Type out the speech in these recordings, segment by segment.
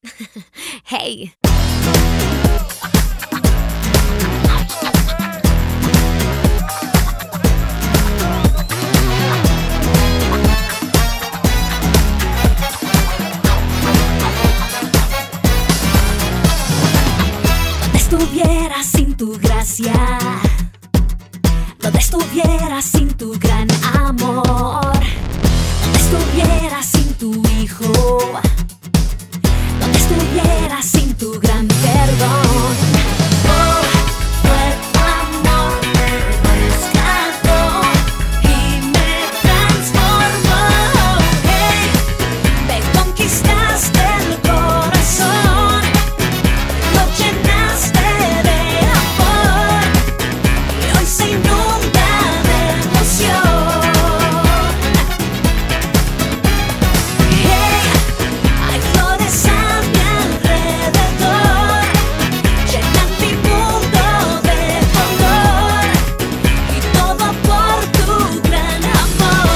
Hey. Donde estuvieras sin tu gracia, donde estuvieras sin tu gran amor, donde estuvieras sin tu hijo, donde estuvieras sin tu gran perdón. Oh, fue tu amor, me rescató y me transformó. Hey, me conquistaste el corazón, lo llenaste de amor y hoy se inunda de emoción. Hey, hay flores a mi alrededor, llenan mi mundo de color y todo por tu gran amor.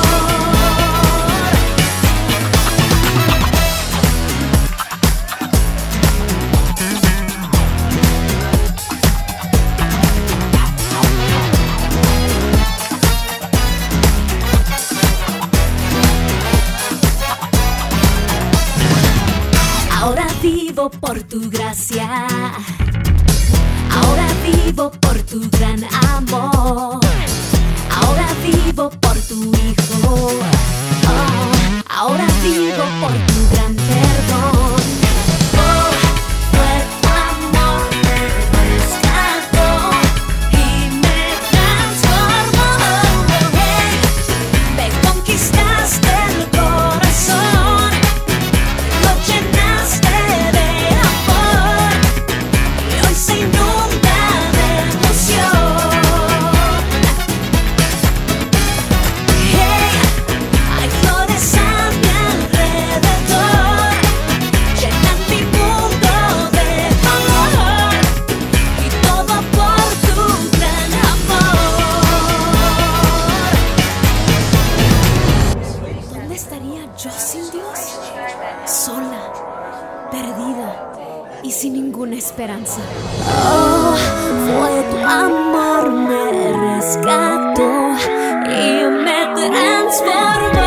Ahora vivo por tu gracia, ahora vivo por tu gran amor, ahora vivo por tu hijo, oh, ahora vivo por tu gran perdón. Oh, fue tu amor, me rescató y me transformó. Hey, me conquistaste el corazón, lo llenaste de amor y hoy se inunda de emoción. Hey, hay flores a mi alrededor, llenan mi mundo de color y todo por tu gran amor. ¿Dónde estaría yo sin Dios? Sola, perdida y sin ninguna esperanza. Oh, fue tu amor, me rescató y me transformó.